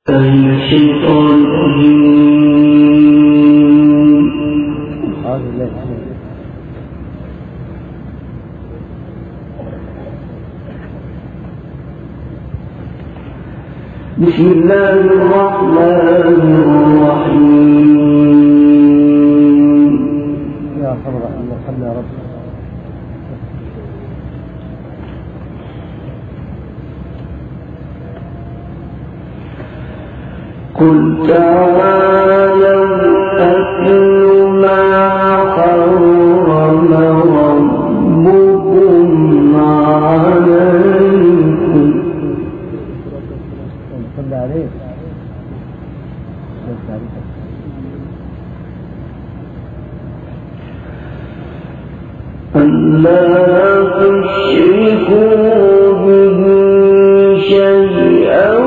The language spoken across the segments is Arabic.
الشيطان بسم الله الرحمن الرحيم. يا خبر الله يا رب. قل تعالوا أتل ما حرم ربكم عليكم ألا تشركوا به شيئا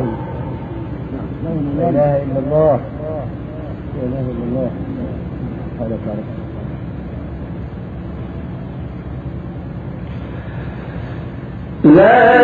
لا إله إلا الله. هذا تعرف لا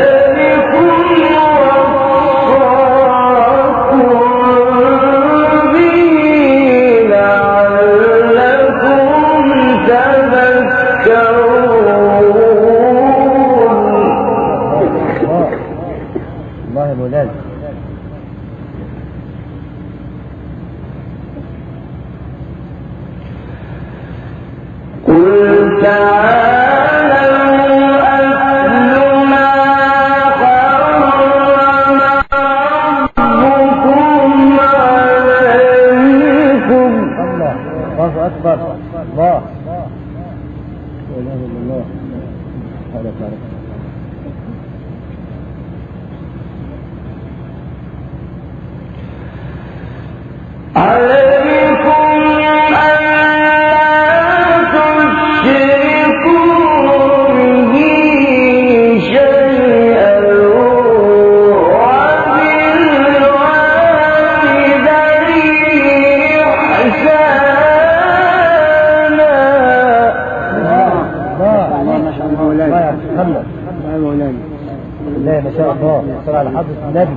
على حضرة النبي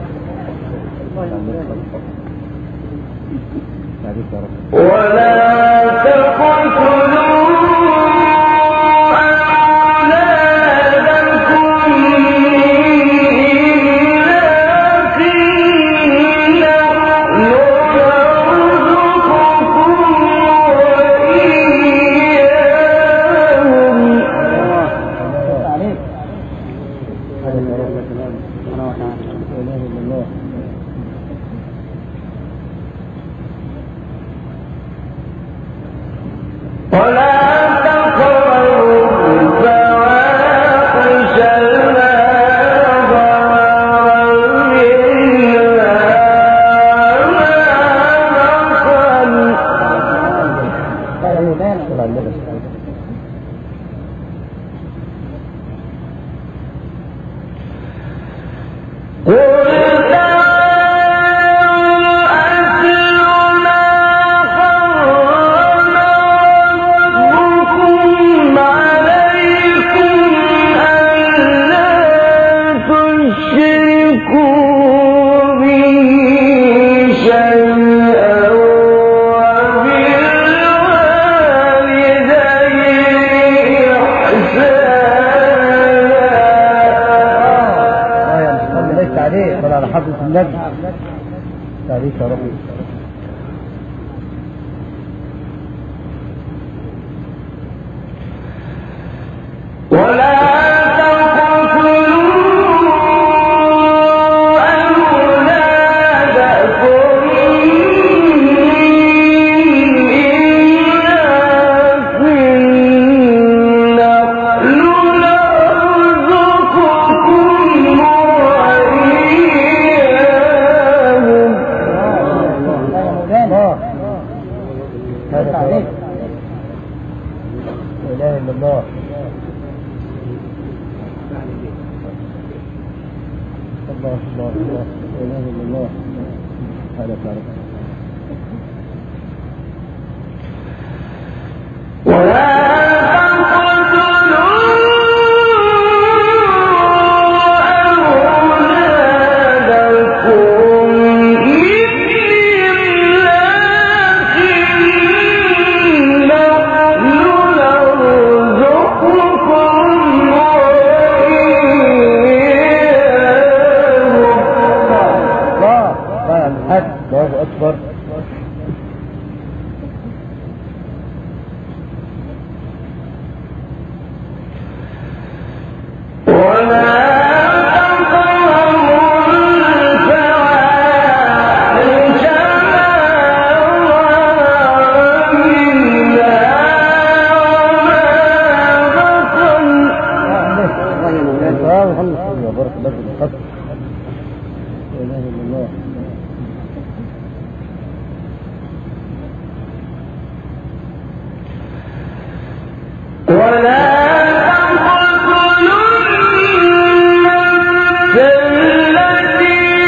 ولا تقتلوا على حضرة النبي تعريف يا رب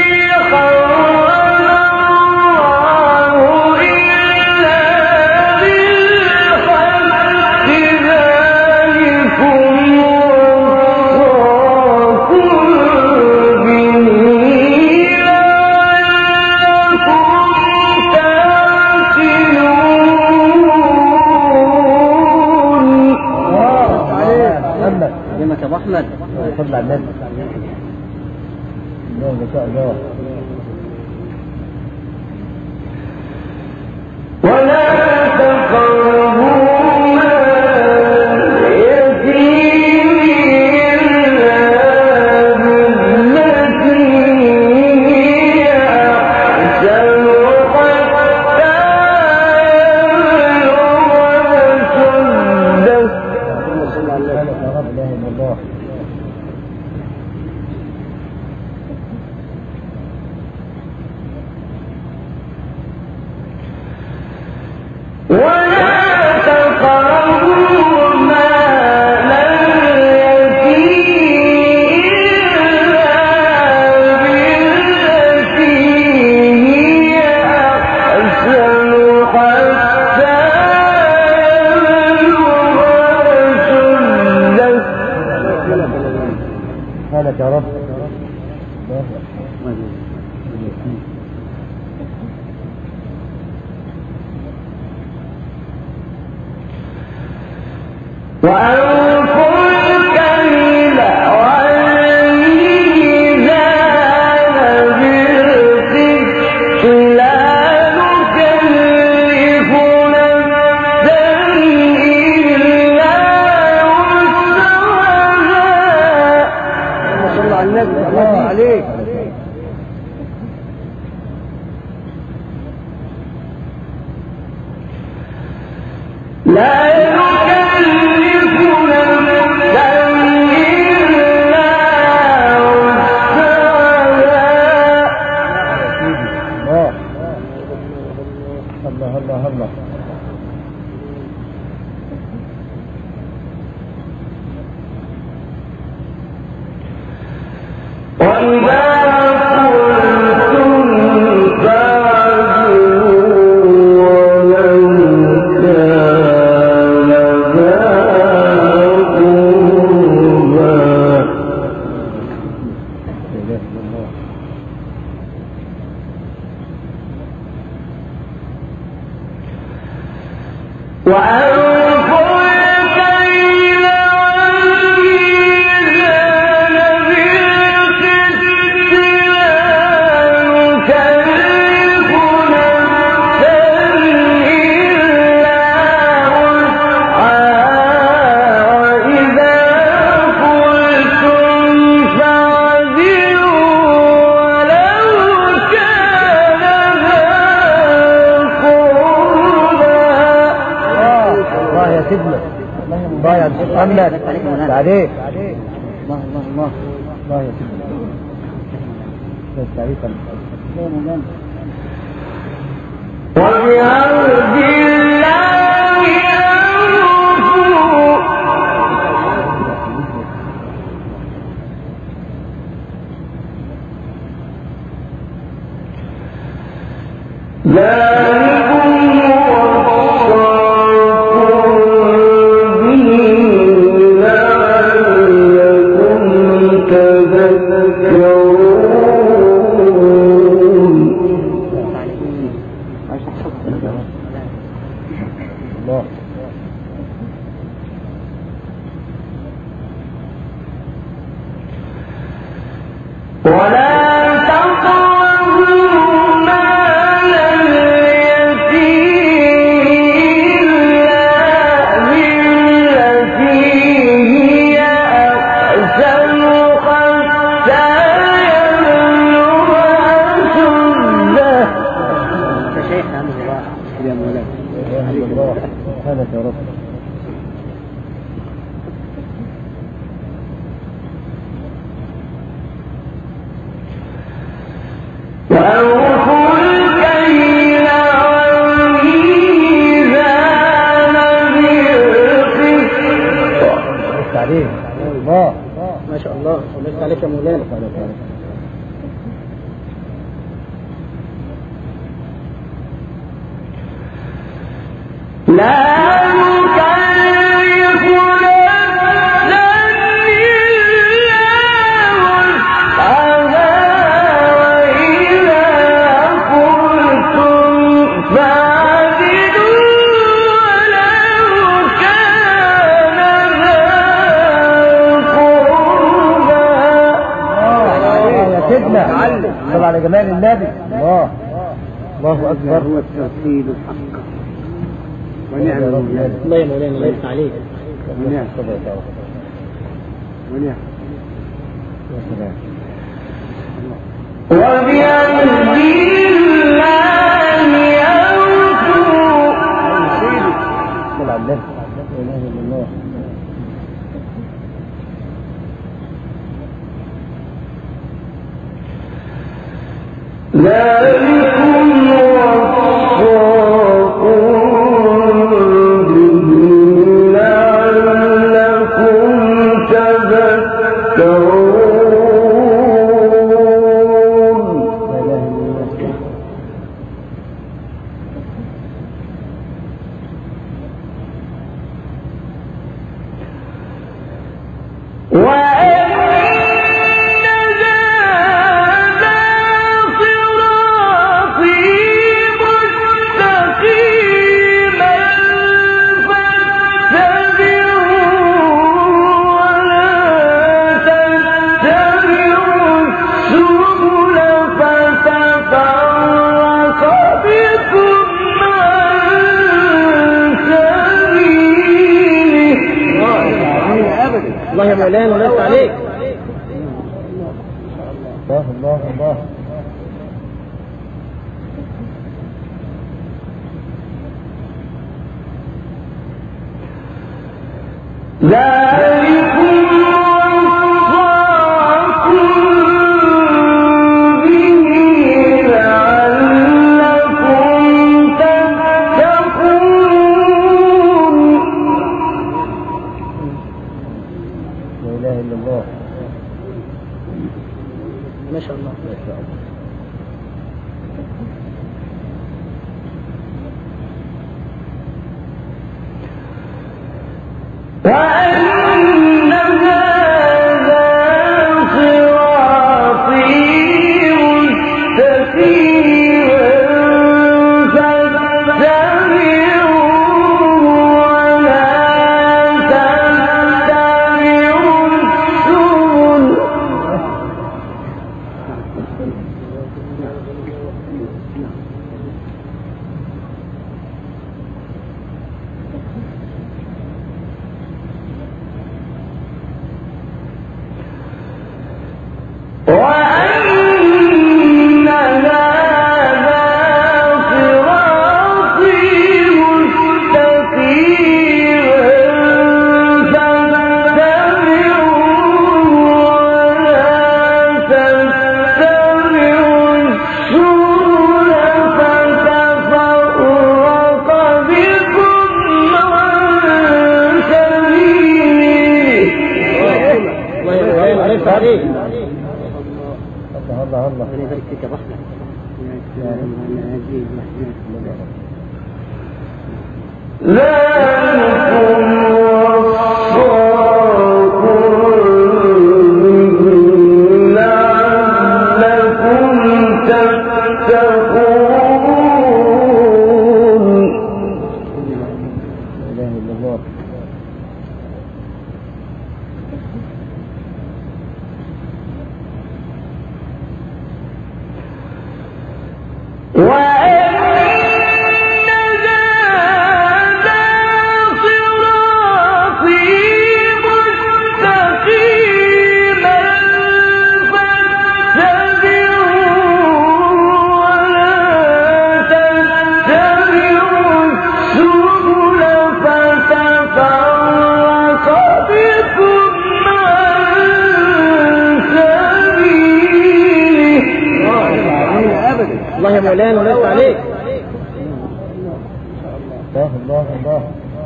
الذي أحمد صلى على النبي. الله ما شاء الله. ولا تقربوا مال اليتيم إلا بالتي هي أحسن حتى يبلغ أشده. لا إله إلا الله. ولا تقربوا مال اليتيم إلا بالتي هي أحسن حتى يبلغ أشده. سبحانك يا رب. وأوفوا الكيل والميزان بالقسط لا نكلف نفسا إلا وسعها. صلى على النبي الله عليك. لا نكلف نفسا إلا وسعها. الله الله الله. وإذا قلتم فاعدلوا ولو كان ذا قربى. لا إله إلا الله. وأوفوا الكيل والميزان بالقسط لا نكلف نفسا إلا وسعها. وإذا قلتم فاعدلوا ولو كان ذا قربى. الله يا سيدنا. الله يا محمد. عليك. الله الله الله. الله يا سيدنا. تعريفا. وبعهد الله أوفوا. ذلكم وصاكم به لعلكم تذكرون. الله. ولا تقربوا مال اليتيم إلا بالتي هي أحسن حتى يبلغ أشده. شيخ عامل الله يا مولانا. لا إله إلا الله. سبحانك يا رب. وأوفوا الكيل والميزان بالقسط. عليك. الله. ما شاء الله. الله عليك يا مولانا. لا نكلف نفسا إلا وسعها. وإذا قلتم فاعدلوا ولو كان ذا قربى. شيخنا طبعا على جمال النبي. الله الله اكبر. هو الترتيب الحق ونعم المولى. الله يا مولانا الله يفتح عليك. ونعم ونعم. يا سلام. وبيده الله ينفو. صل على النبي. لا اله الا الله. ذلكم وصاكم به لعلكم تذكرون. لا اله الا الله. الله يا مولانا الله يفتح عليك. الله الله الله. ذلكم وصاكم به لعلكم تتقون. لا اله الا الله. ما شاء الله. ما شاء الله. وأن هذا صراطي مستقيما فاتبعوه ولا تتبعوا السبل. وأن هذا صراطي مستقيما فاتبعوه ولا تتبعوا السبل فتفرق بكم عن سبيله. الله يا مولانا الله يفتح عليك. الله الله الله. ربنا يبارك فيك يا ابو احمد. يا سلام على هذه المحنات. ذلكم وصاكم به لعلكم تتقون. لا اله الا الله. وأن هذا صراطي مستقيما فاتبعوه ولا تتبعوا السبل فتفرق بكم عن سبيله. أبدا. الله يا مولانا الله يفتح عليك. الله الله الله.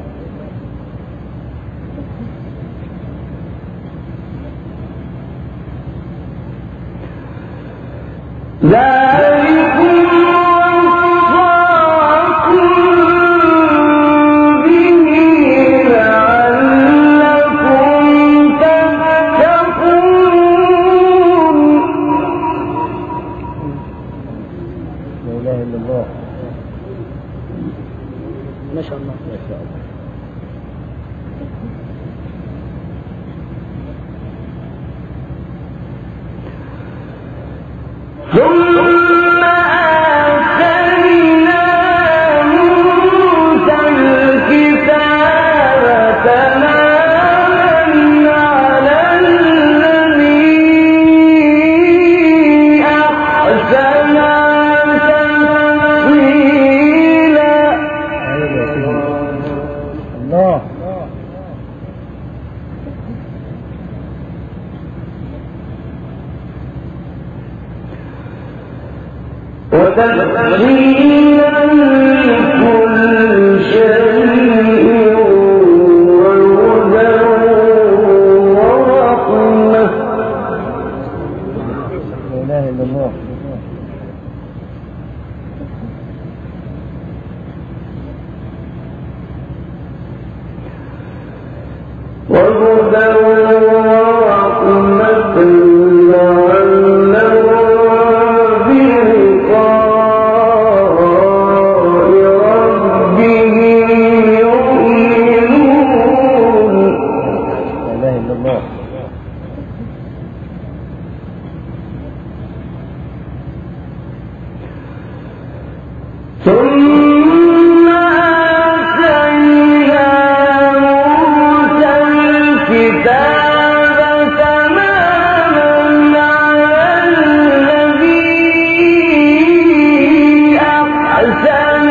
ذلكم وصاكم به لعلكم تتقون. لا اله الا الله. ما شاء الله. ما شاء الله. الله وتفصيلا لكل شيء وهدى ورحمة. لا إله إلا الله. وهدى ورحمة لعلهم بلقاء ربهم يؤمنون. لا إله إلا الله. ثم آتينا موسى الكتاب تماما على الذي أحسن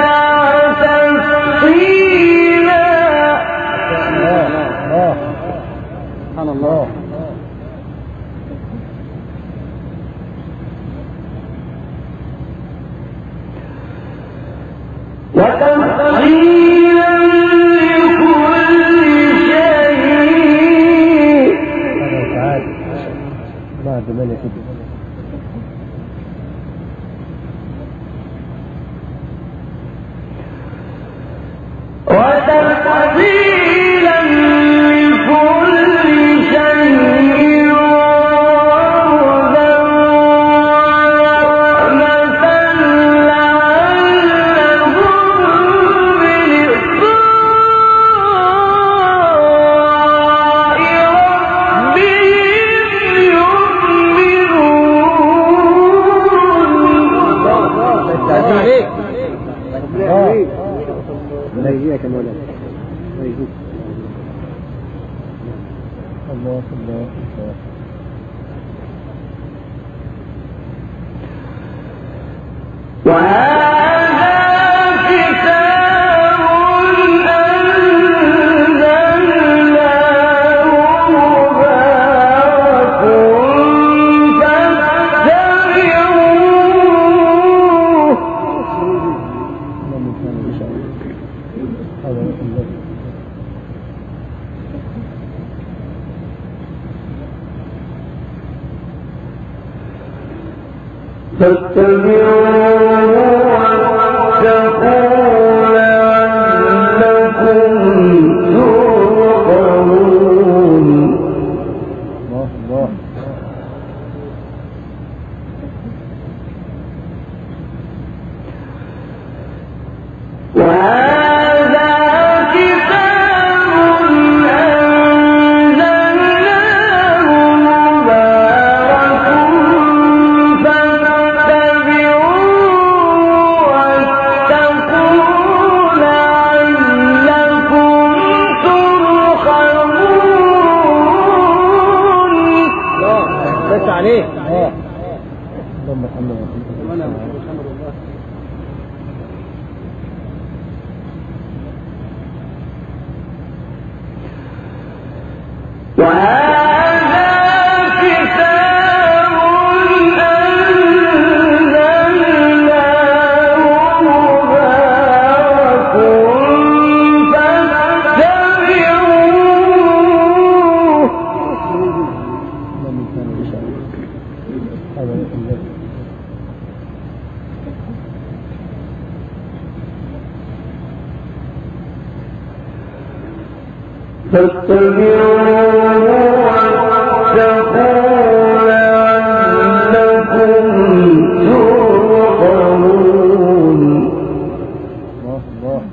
وتفصيلا. سبحان الله. وتفصيلا لكل شيء. تعالى بعد ملك وتفصيلا لكل شيء وهدى ورحمة لعلهم بلقاء ربهم يؤمنون. عليك. لا يجيك مولانا. لا يجيك. الله الله. وهذا كتاب أنزلناه مبارك فاتبعوه. فاتبعوه واتقوا لعلكم ترحمون. الله الله. وهذا كتاب أنزلناه مبارك فاتبعوه واتقوا لعلكم ترحمون. بس عليك. اللهم صل وسلم. وهذا كتاب أنزلناه مبارك فاتبعوه. فاتبعوه واتقوا لعلكم ترحمون. الله الله.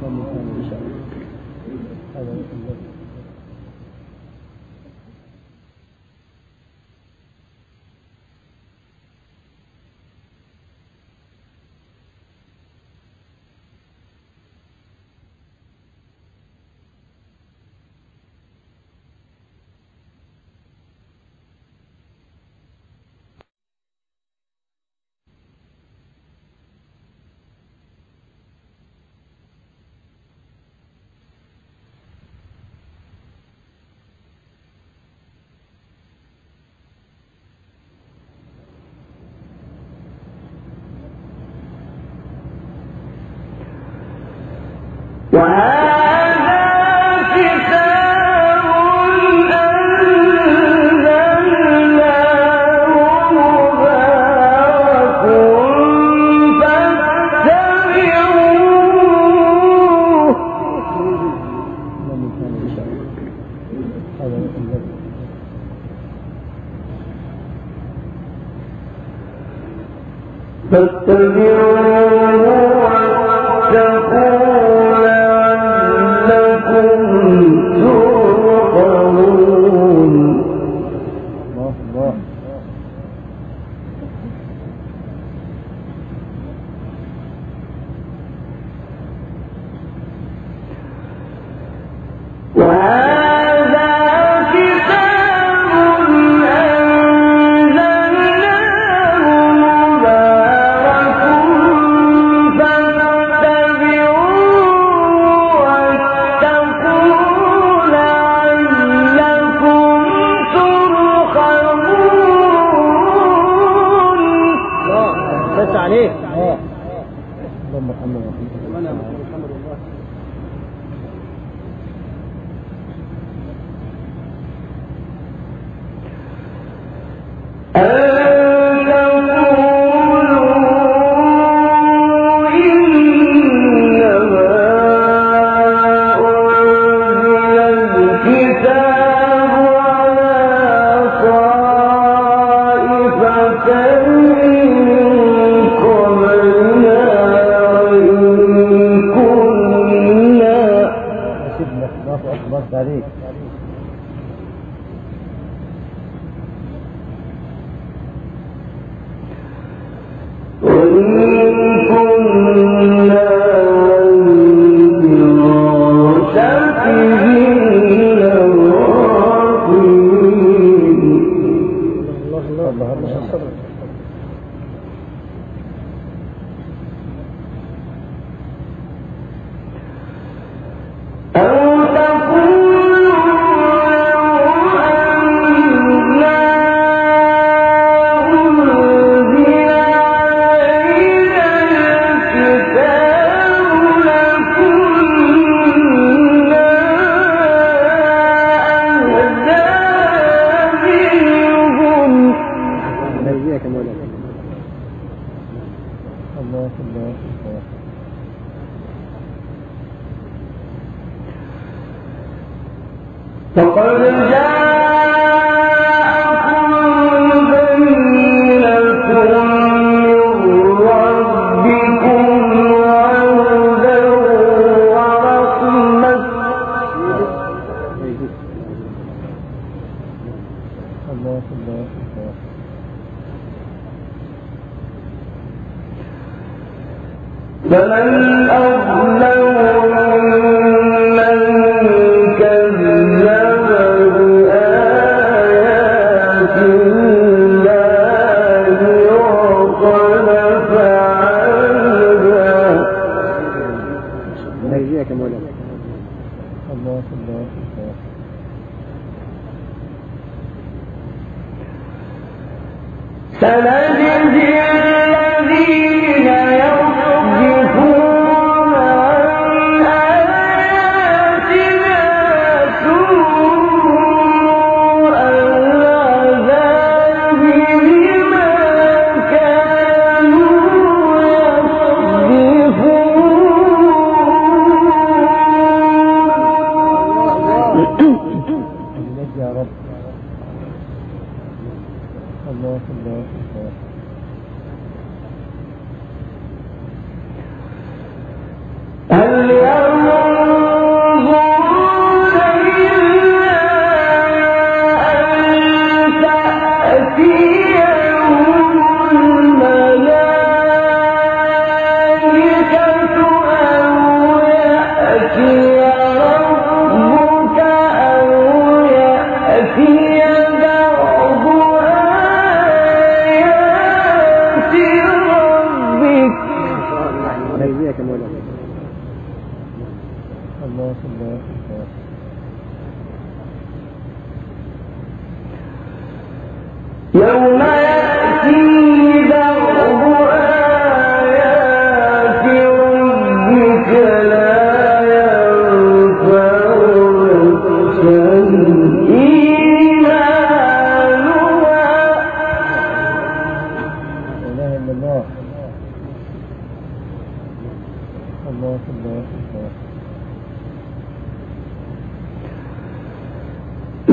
لا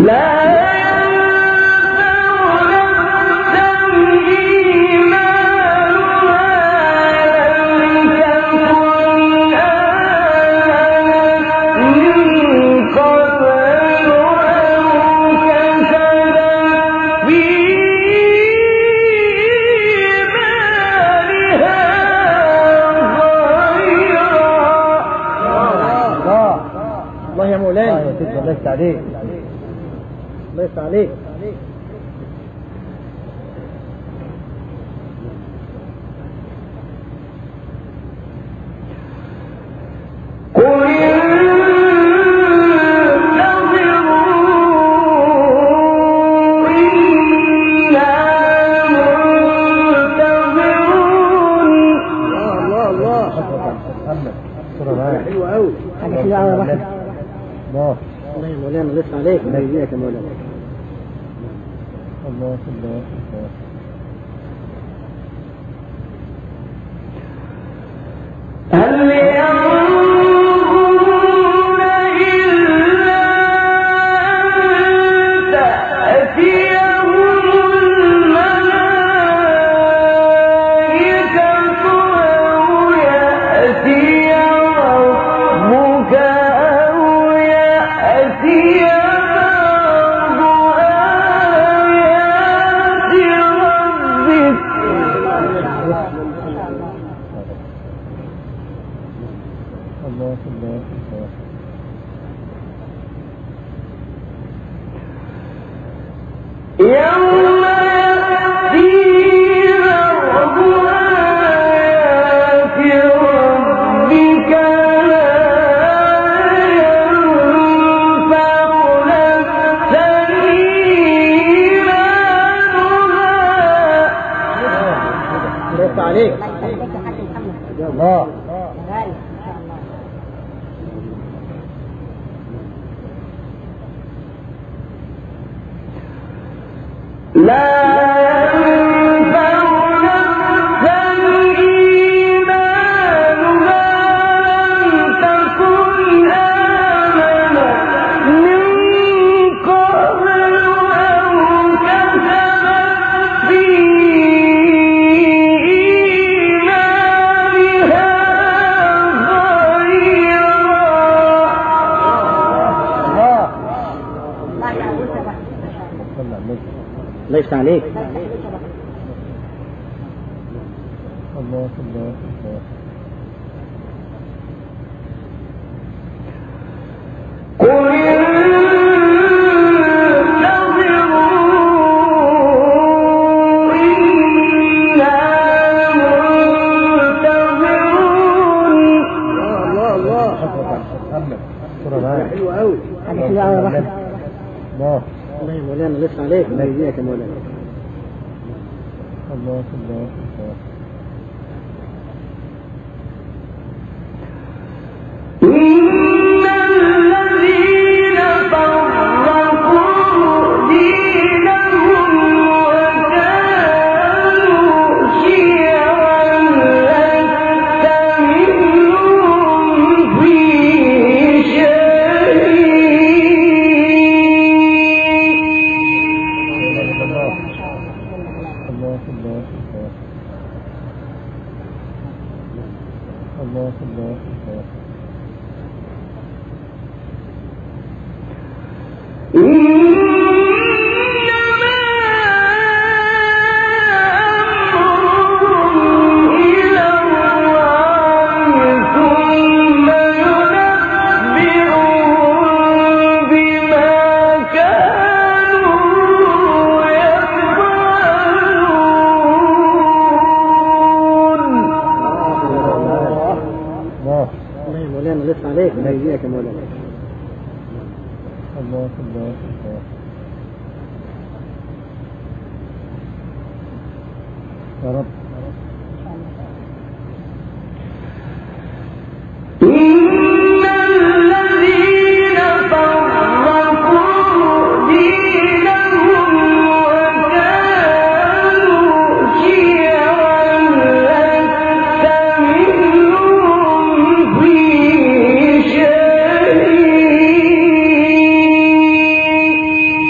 الله يا مولانا. يا سيدي الله يفتح عليك. الله يفتح عليك. حلوة أوي. حاجة حلوة أوي يا باشا. الله الله يا مولانا الله يفتح عليك. الله يجزيك يا مولانا. الله الله الله. هل ينظرون إلا أن تأتيهم الملائكة أو يأتي ربك أو يأتي بعض آيات ربك. الله الله الله. يوم يأتي بعض آيات ربك لا ينفع نفسا إيمانها. الله يفتح عليك. الله لا ينفع نفسا إيمانها لم تكن آمنت من قبل أو كسبت في إيمانها الله يفتح عليك. الله الله الله. قل انتظروا إنا منتظرون. الله الله. محمد صورة معايا. حلوة أوي. حاجة حلوة أوي يا باشا. الله الله يا مولانا الله يفتح عليك. الله يجزيك يا مولانا. الله الله الله. إن الذين فرقوا دينهم وكانوا شيعا لست منهم في شيء. الله الله الله الله. الله الله الله. الله الله يا مولانا الله يفتح عليك. الله يجزيك يا مولانا. الله الله الله. يا رب. إن الذين فرقوا دينهم وكانوا شيعا لست منهم في شيء.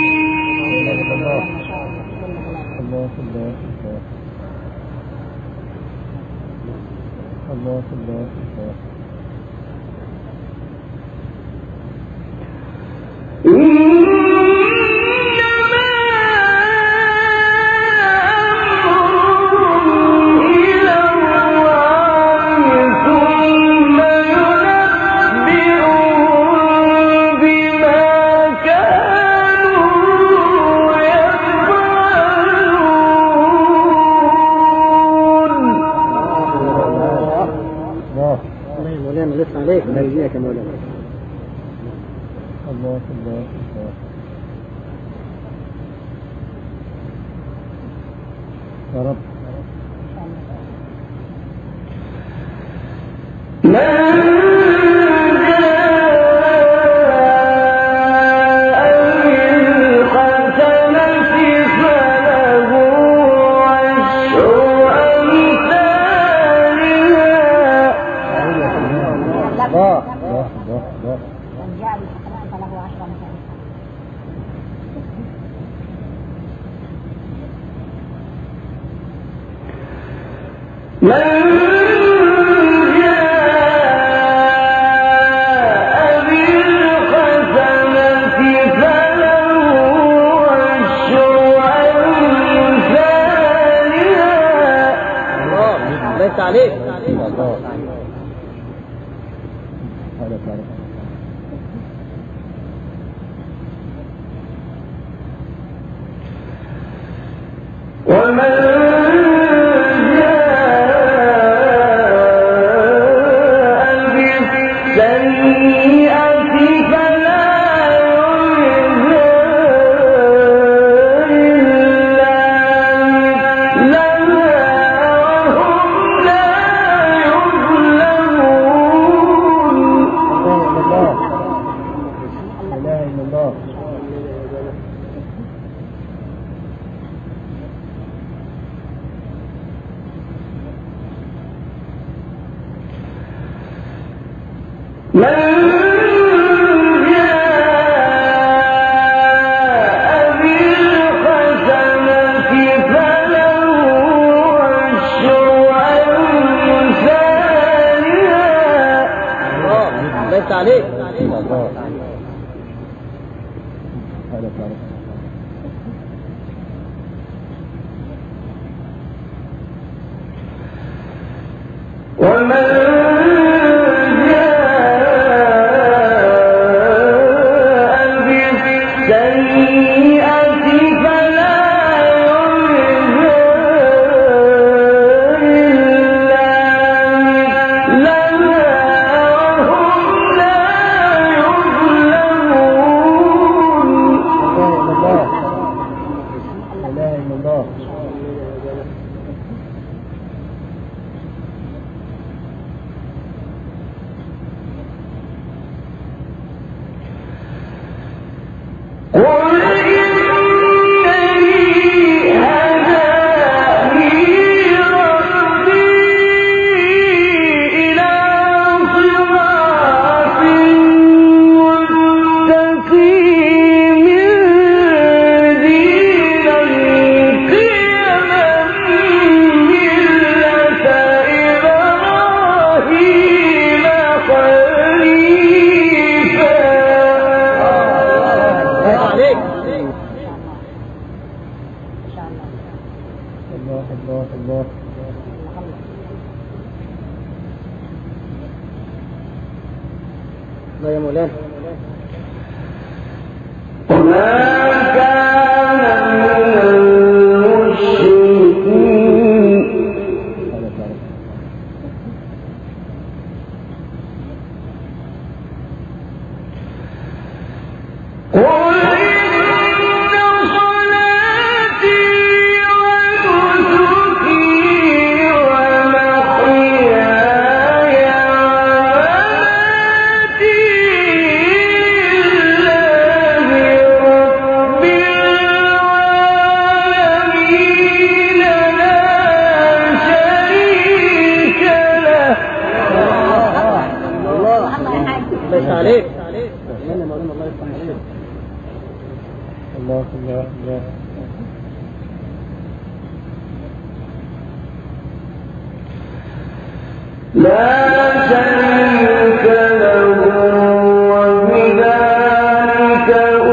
لا شريك له وبذلك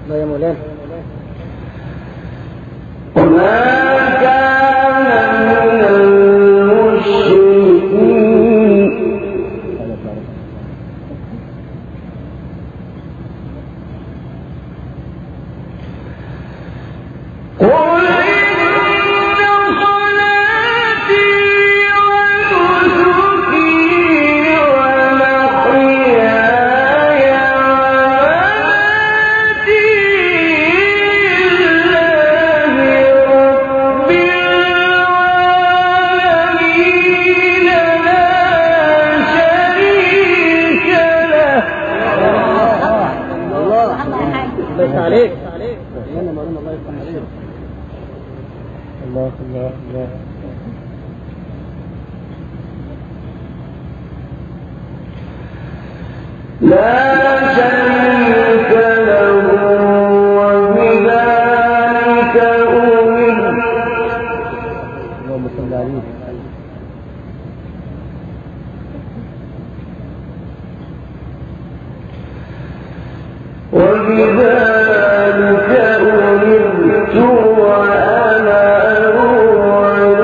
لا يا مولانا. وما كان من المشركين قل عليك. الله الله الله. لا شريك له وبذلك أمرت اللهم صل عليه. وبذلك أمرت وأنا أول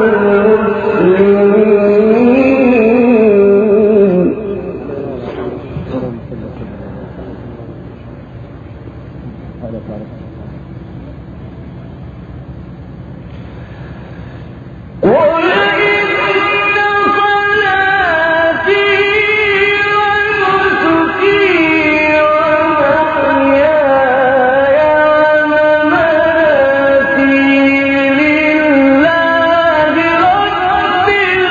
المسلمين. قل إن صلاتي ونسكي ومحياي ومماتي لله رب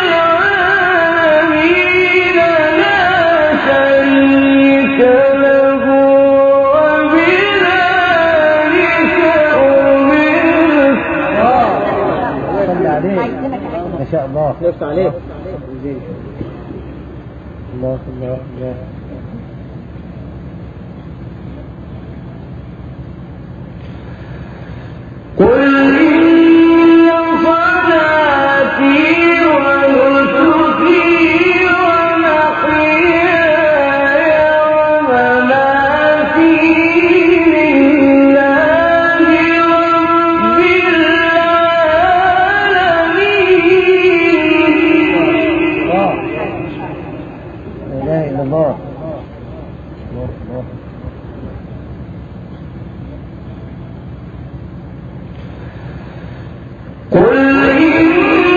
العالمين لا شريك له وبذلك أمرت. صل عليه. ما شاء الله. لفت عليك. الله الله الله. قل إن صلاتي ونسكي ومحياي ومماتي لله رب العالمين. لا إله إلا الله. الله الله. قل إن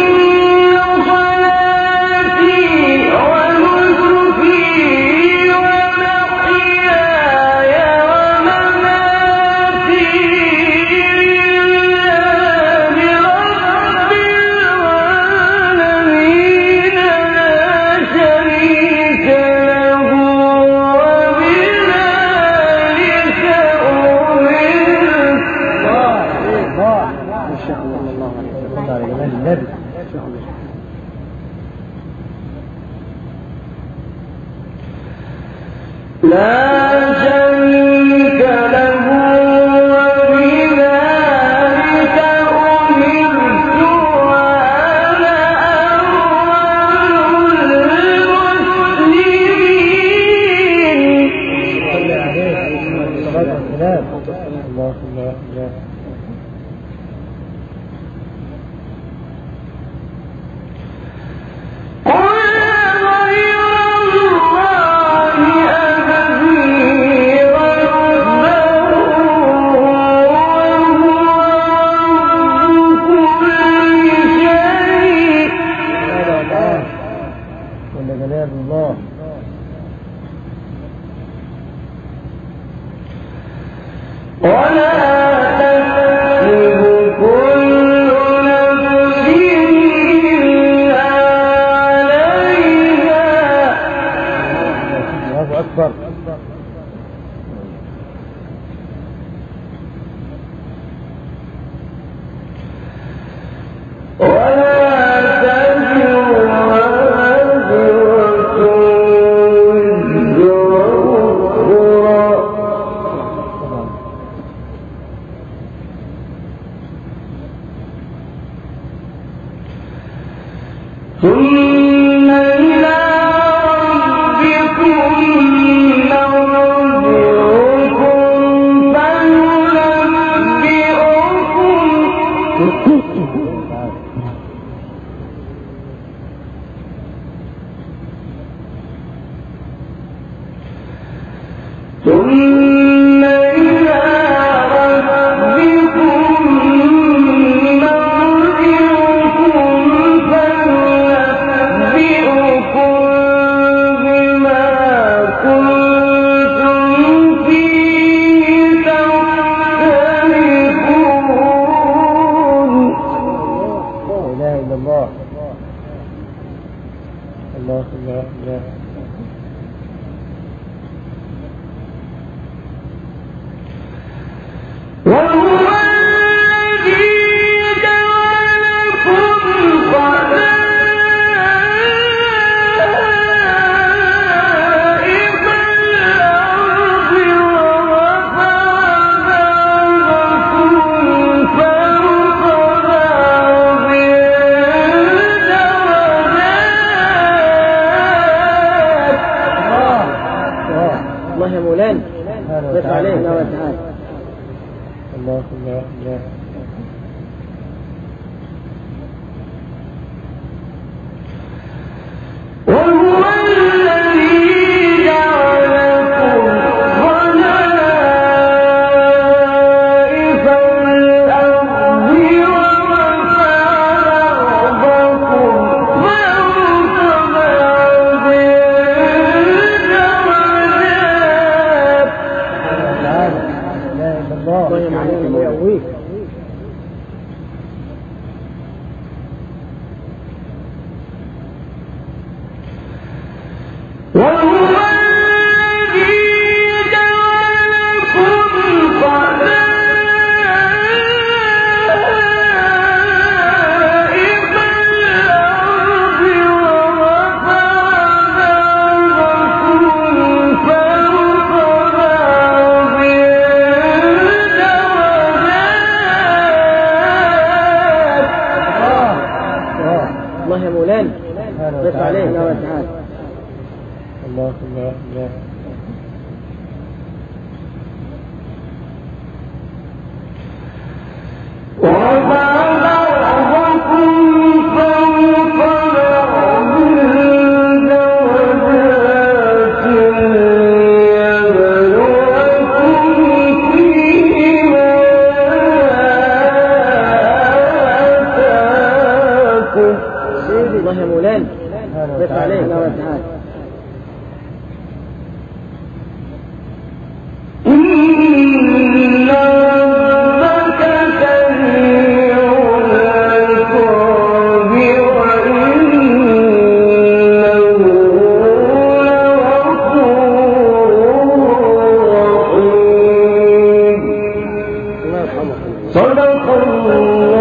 صلاتي ونسكي ومحياي ومماتي لله رب العالمين لا شريك له وبذلك أمرت. الله. ما شاء الله. الله عليك. صل على جمال النبي. ما شاء الله. لا شريك له وبذلك أمرت وأنا أول المسلمين. صل عليه الصلاة والسلام. الله الله الله. قل غير الله أبغي ربا وهو رب كل شيء. ولا جلال الله. ولا تكسب كل نفس إلا عليها. الله أكبر. ولا تزر وازرة وزر أخرى. ثم إلى ربكم مرجعكم الله الله الله. وهو الذي جعلكم خلائف الأرض ورفع بعضكم فوق بعض درجات. لا إله إلا الله. طيب عليك ويقويك. وهو الذي جعلكم خلائف الأرض ورفع بعضكم فوق بعض درجات. الله يا مولانا. بس عليك. الله الله الله. ورفع بعضكم فوق بعض درجات ليبلوكم فيما آتاكم. الله يا مولانا. بس عليك. إن ربك سريع العقاب وإنه لغفور رحيم. صدق الله